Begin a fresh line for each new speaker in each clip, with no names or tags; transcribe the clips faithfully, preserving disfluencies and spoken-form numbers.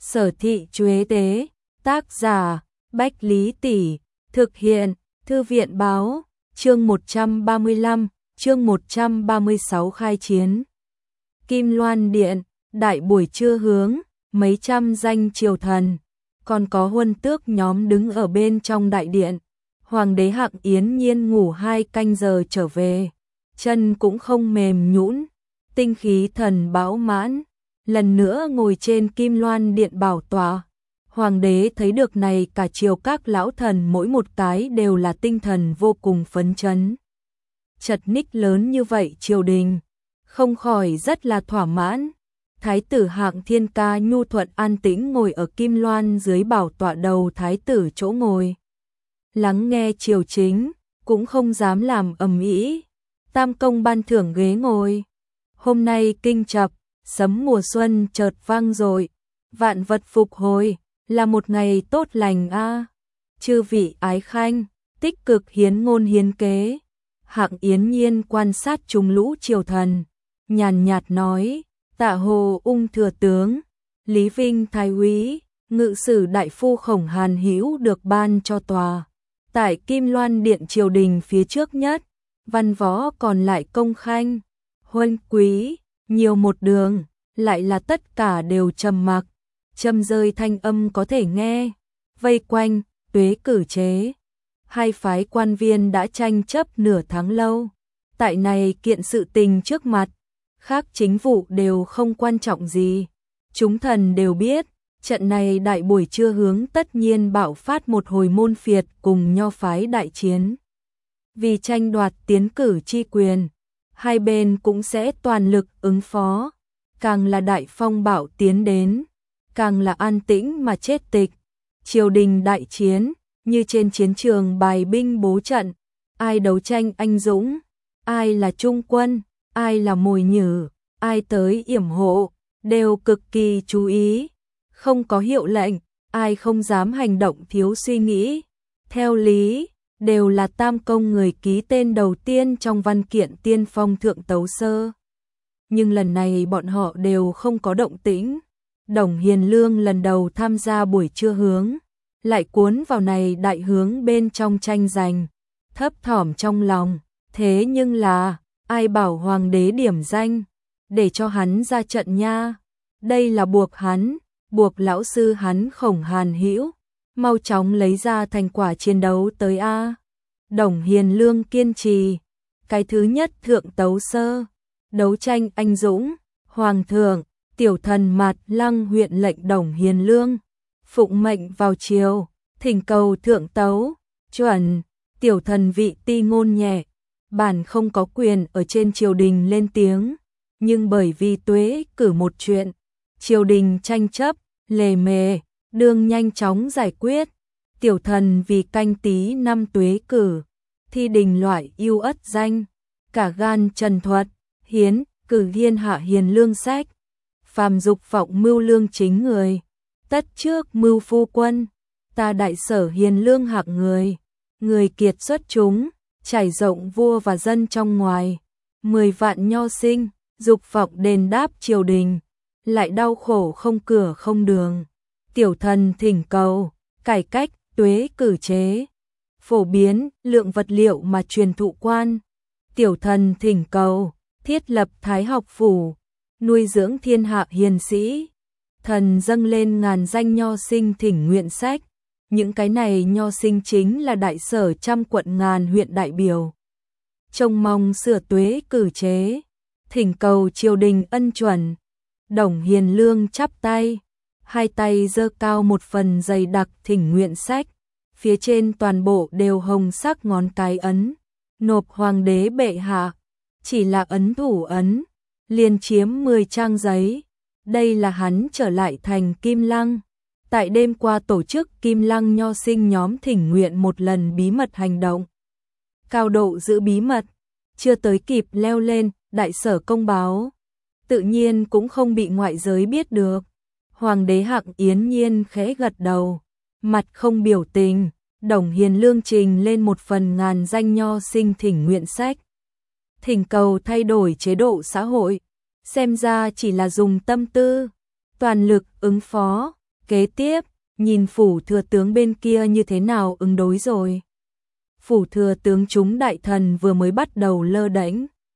Sở thị Chuế Tế, tác giả, Bách Lý Tỷ, thực hiện, Thư viện Báo, chương một trăm ba mươi lăm, chương một trăm ba mươi sáu khai chiến. Kim Loan Điện, đại buổi trưa hướng, mấy trăm danh triều thần, còn có huân tước nhóm đứng ở bên trong đại điện. Hoàng đế Hạng Yến Nhiên ngủ hai canh giờ trở về, chân cũng không mềm nhũn, tinh khí thần bão mãn, lần nữa ngồi trên Kim Loan Điện bảo tọa. Hoàng đế thấy được này cả triều các lão thần mỗi một cái đều là tinh thần vô cùng phấn chấn. Chật ních lớn như vậy triều đình, không khỏi rất là thỏa mãn. Thái tử Hạng Thiên Ca nhu thuận an tĩnh ngồi ở Kim Loan dưới bảo tọa đầu thái tử chỗ ngồi. Lắng nghe triều chính, cũng không dám làm ầm ĩ. Tam công ban thưởng ghế ngồi. Hôm nay kinh chập, sấm mùa xuân chợt vang dội, vạn vật phục hồi, là một ngày tốt lành a. À. Chư vị ái khanh, tích cực hiến ngôn hiến kế. Hạng Yến Nhiên quan sát chúng lũ triều thần, nhàn nhạt nói, Tạ Hồ Ung thừa tướng, Lý Vinh thái úy, ngự sử đại phu Khổng Hàn Hữu được ban cho tòa. Tại Kim Loan Điện triều đình phía trước nhất, văn võ còn lại công khanh, huân quý, nhiều một đường, lại là tất cả đều trầm mặc, châm rơi thanh âm có thể nghe, vây quanh, tuế cử chế. Hai phái quan viên đã tranh chấp nửa tháng lâu, tại này kiện sự tình trước mặt, khác chính vụ đều không quan trọng gì. Chúng thần đều biết, trận này đại buổi trưa hướng tất nhiên bạo phát một hồi môn phiệt cùng nho phái đại chiến. Vì tranh đoạt tiến cử chi quyền, hai bên cũng sẽ toàn lực ứng phó, càng là đại phong bạo tiến đến, càng là an tĩnh mà chết tịch. Triều đình đại chiến, như trên chiến trường bài binh bố trận, ai đấu tranh anh dũng, ai là trung quân, ai là mồi nhử, ai tới yểm hộ, đều cực kỳ chú ý. Không có hiệu lệnh, ai không dám hành động thiếu suy nghĩ. Theo lý, đều là tam công người ký tên đầu tiên trong văn kiện tiên phong thượng tấu sơ. Nhưng lần này bọn họ đều không có động tĩnh. Đồng Hiền Lương lần đầu tham gia buổi trưa hướng, lại cuốn vào này đại hướng bên trong tranh giành, thấp thỏm trong lòng. Thế nhưng là, ai bảo hoàng đế điểm danh, để cho hắn ra trận nha. Đây là buộc hắn, buộc lão sư hắn Khổng Hàn Hữu mau chóng lấy ra thành quả chiến đấu tới a. Đồng Hiền Lương kiên trì, cái thứ nhất thượng tấu sơ, đấu tranh anh dũng, hoàng thượng, tiểu thần Mạt Lăng huyện lệnh Đồng Hiền Lương, phụng mệnh vào triều, thỉnh cầu thượng tấu, chuẩn, tiểu thần vị ti ngôn nhẹ, bản không có quyền ở trên triều đình lên tiếng, nhưng bởi vì tuế cử một chuyện, triều đình tranh chấp, lề mề, đương nhanh chóng giải quyết. Tiểu thần vì canh tí năm tuế cử, thi đình loại yêu ất danh, cả gan trần thuật, hiến, cử thiên hạ hiền lương sách. Phàm dục vọng mưu lương chính người, tất trước mưu phu quân, ta đại sở hiền lương hạng người, người kiệt xuất chúng, trải rộng vua và dân trong ngoài. Mười vạn nho sinh, dục vọng đền đáp triều đình, lại đau khổ không cửa không đường. Tiểu thần thỉnh cầu, cải cách, tuế cử chế, phổ biến, lượng vật liệu mà truyền thụ quan. Tiểu thần thỉnh cầu, thiết lập thái học phủ, nuôi dưỡng thiên hạ hiền sĩ. Thần dâng lên ngàn danh nho sinh thỉnh nguyện sách. Những cái này nho sinh chính là đại sở trăm quận ngàn huyện đại biểu. Trông mong sửa tuế cử chế, thỉnh cầu triều đình ân chuẩn. Đồng Hiền Lương chắp tay, hai tay giơ cao một phần dày đặc thỉnh nguyện sách, phía trên toàn bộ đều hồng sắc ngón cái ấn, nộp hoàng đế bệ hạ. Chỉ là ấn thủ ấn, liền chiếm mười trang giấy. Đây là hắn trở lại thành Kim Lăng, tại đêm qua tổ chức Kim Lăng nho sinh nhóm thỉnh nguyện một lần bí mật hành động. Cao độ giữ bí mật, chưa tới kịp leo lên đại sở công báo, tự nhiên cũng không bị ngoại giới biết được. Hoàng đế Hạng Yến Nhiên khẽ gật đầu, mặt không biểu tình. Đồng Hiền Lương trình lên một phần ngàn danh nho sinh thỉnh nguyện sách, thỉnh cầu thay đổi chế độ xã hội, xem ra chỉ là dùng tâm tư, toàn lực ứng phó. Kế tiếp, nhìn phủ thừa tướng bên kia như thế nào ứng đối rồi. Phủ thừa tướng chúng đại thần vừa mới bắt đầu lơ đễnh.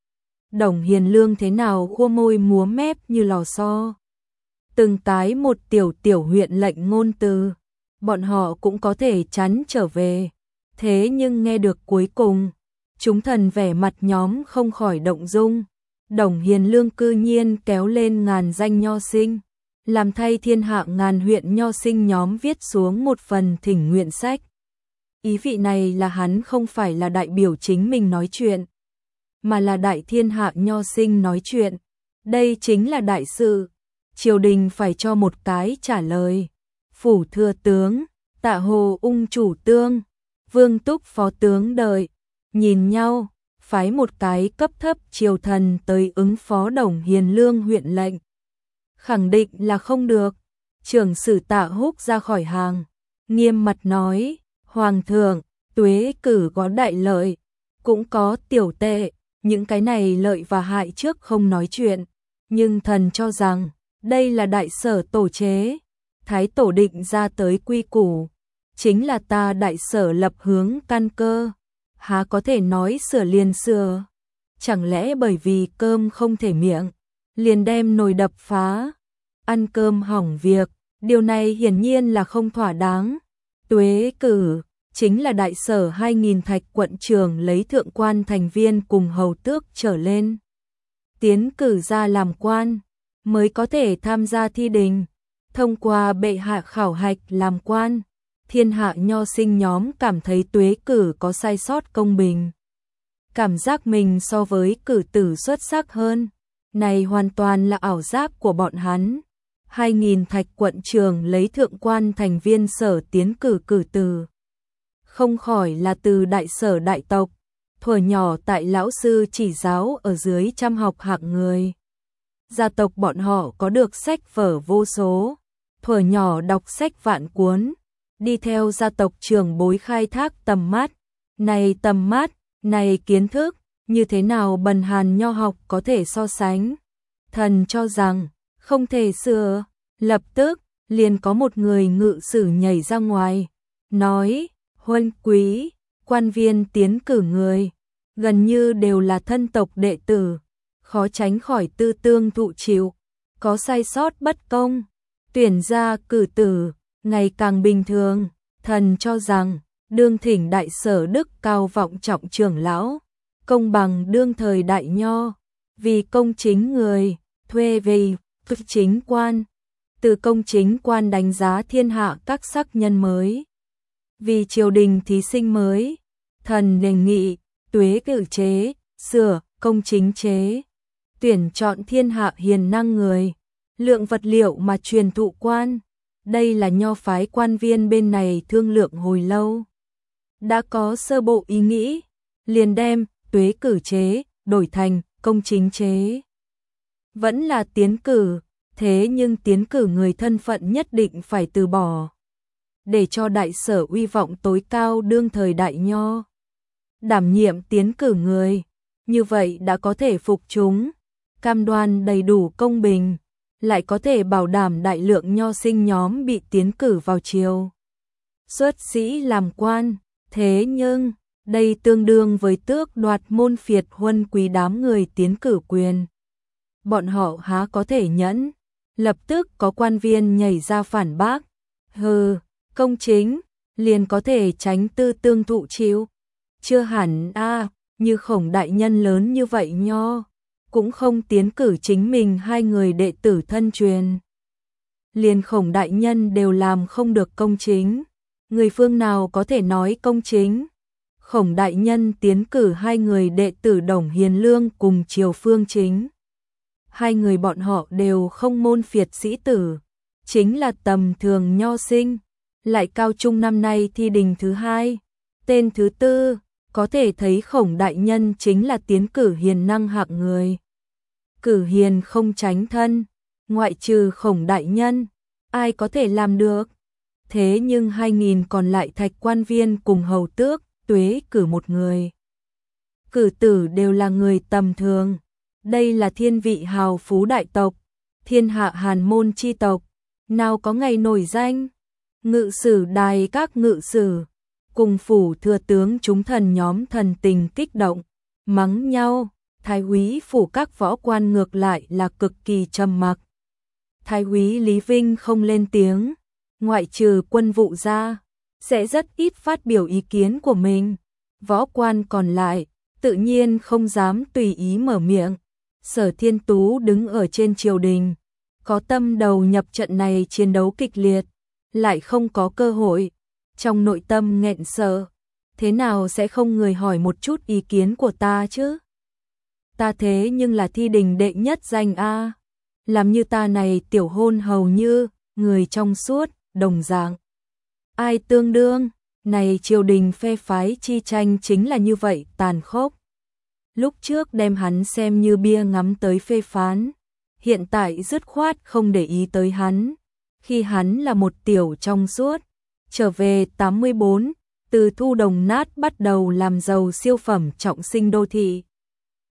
Đồng Hiền Lương thế nào khua môi múa mép như lò xo. Từng tái một tiểu tiểu huyện lệnh ngôn từ, bọn họ cũng có thể chắn trở về. Thế nhưng nghe được cuối cùng, chúng thần vẻ mặt nhóm không khỏi động dung. Đồng Hiền Lương cư nhiên kéo lên ngàn danh nho sinh, làm thay thiên hạ ngàn huyện nho sinh nhóm viết xuống một phần thỉnh nguyện sách. Ý vị này là hắn không phải là đại biểu chính mình nói chuyện, mà là đại thiên hạ nho sinh nói chuyện. Đây chính là đại sự, triều đình phải cho một cái trả lời. Phủ thừa tướng, Tạ Hồ ung chủ tương, Vương Túc phó tướng đợi, nhìn nhau, phái một cái cấp thấp triều thần tới ứng phó Đồng Hiền Lương huyện lệnh. Khẳng định là không được. Trưởng sử Tạ Húc ra khỏi hàng, nghiêm mặt nói, Hoàng thượng, tuế cử có đại lợi, cũng có tiểu tệ, những cái này lợi và hại trước không nói chuyện, nhưng thần cho rằng, đây là đại sở tổ chế, thái tổ định ra tới quy củ, chính là ta đại sở lập hướng căn cơ, há có thể nói sửa liền sửa. Chẳng lẽ bởi vì cơm không thể miệng, liền đem nồi đập phá, ăn cơm hỏng việc, điều này hiển nhiên là không thỏa đáng. Tuế cử, chính là đại sở hai nghìn thạch quận trường lấy thượng quan thành viên cùng hầu tước trở lên. Tiến cử ra làm quan, mới có thể tham gia thi đình, thông qua bệ hạ khảo hạch làm quan. Thiên hạ nho sinh nhóm cảm thấy tuế cử có sai sót công bình. Cảm giác mình so với cử tử xuất sắc hơn. Này hoàn toàn là ảo giác của bọn hắn. Hai nghìn thạch quận trường lấy thượng quan thành viên sở tiến cử cử tử. Không khỏi là từ đại sở đại tộc. Thuở nhỏ tại lão sư chỉ giáo ở dưới trăm học hạng người. Gia tộc bọn họ có được sách vở vô số. Thuở nhỏ đọc sách vạn cuốn. Đi theo gia tộc trưởng bối khai thác tầm mắt. Này tầm mắt, này kiến thức, như thế nào bần hàn nho học có thể so sánh. Thần cho rằng, không thể sửa. Lập tức, liền có một người ngự sử nhảy ra ngoài. Nói, huân quý, quan viên tiến cử người. Gần như đều là thân tộc đệ tử. Khó tránh khỏi tư tương thụ chịu. Có sai sót bất công. Tuyển ra cử tử. Ngày càng bình thường, thần cho rằng, đương thỉnh đại sở đức cao vọng trọng trưởng lão, công bằng đương thời đại nho, vì công chính người, thuê về, thực chính quan, từ công chính quan đánh giá thiên hạ các sắc nhân mới. Vì triều đình thí sinh mới, thần đề nghị, tuế cử chế, sửa, công chính chế, tuyển chọn thiên hạ hiền năng người, lượng vật liệu mà truyền thụ quan. Đây là nho phái quan viên bên này thương lượng hồi lâu. Đã có sơ bộ ý nghĩ, liền đem tuế cử chế, đổi thành công chính chế. Vẫn là tiến cử, thế nhưng tiến cử người thân phận nhất định phải từ bỏ. Để cho đại sở uy vọng tối cao đương thời đại nho. Đảm nhiệm tiến cử người, như vậy đã có thể phục chúng, cam đoan đầy đủ công bình. Lại có thể bảo đảm đại lượng nho sinh nhóm bị tiến cử vào triều. Xuất sĩ làm quan, thế nhưng, đây tương đương với tước đoạt môn phiệt huân quý đám người tiến cử quyền. Bọn họ há có thể nhẫn, lập tức có quan viên nhảy ra phản bác. Hừ, công chính, liền có thể tránh tư tương thụ chịu. Chưa hẳn a à, như Khổng đại nhân lớn như vậy nho. Cũng không tiến cử chính mình hai người đệ tử thân truyền. Liền Khổng đại nhân đều làm không được công chính. Người phương nào có thể nói công chính? Khổng đại nhân tiến cử hai người đệ tử Đồng Hiền Lương cùng Triều Phương Chính. Hai người bọn họ đều không môn phiệt sĩ tử, chính là tầm thường nho sinh. Lại cao trung năm nay thi đình thứ hai, tên thứ tư, có thể thấy Khổng đại nhân chính là tiến cử hiền năng hạng người. Cử hiền không tránh thân, ngoại trừ Khổng đại nhân, ai có thể làm được. Thế nhưng hai nghìn còn lại thạch quan viên cùng hầu tước, tuế cử một người. Cử tử đều là người tầm thường. Đây là thiên vị hào phú đại tộc, thiên hạ hàn môn chi tộc. nào có ngày nổi danh. Ngự sử đài các ngự sử, cùng phủ thừa tướng chúng thần nhóm thần tình kích động, mắng nhau. Thái úy phủ các võ quan ngược lại là cực kỳ trầm mặc. Thái úy Lý Vinh không lên tiếng, ngoại trừ quân vụ ra, sẽ rất ít phát biểu ý kiến của mình. Võ quan còn lại, tự nhiên không dám tùy ý mở miệng. Sở Thiên Tú đứng ở trên triều đình, có tâm đầu nhập trận này chiến đấu kịch liệt, lại không có cơ hội. Trong nội tâm nghẹn sợ, thế nào sẽ không người hỏi một chút ý kiến của ta chứ? Ta thế nhưng là thi đình đệ nhất danh a, làm như ta này tiểu hôn hầu như người trong suốt, đồng dạng. Ai tương đương, này triều đình phe phái chi tranh chính là như vậy tàn khốc. Lúc trước đem hắn xem như bia ngắm tới phê phán, hiện tại dứt khoát không để ý tới hắn. Khi hắn là một tiểu trong suốt, trở về tám mươi bốn, từ thu đồng nát bắt đầu làm giàu siêu phẩm trọng sinh đô thị.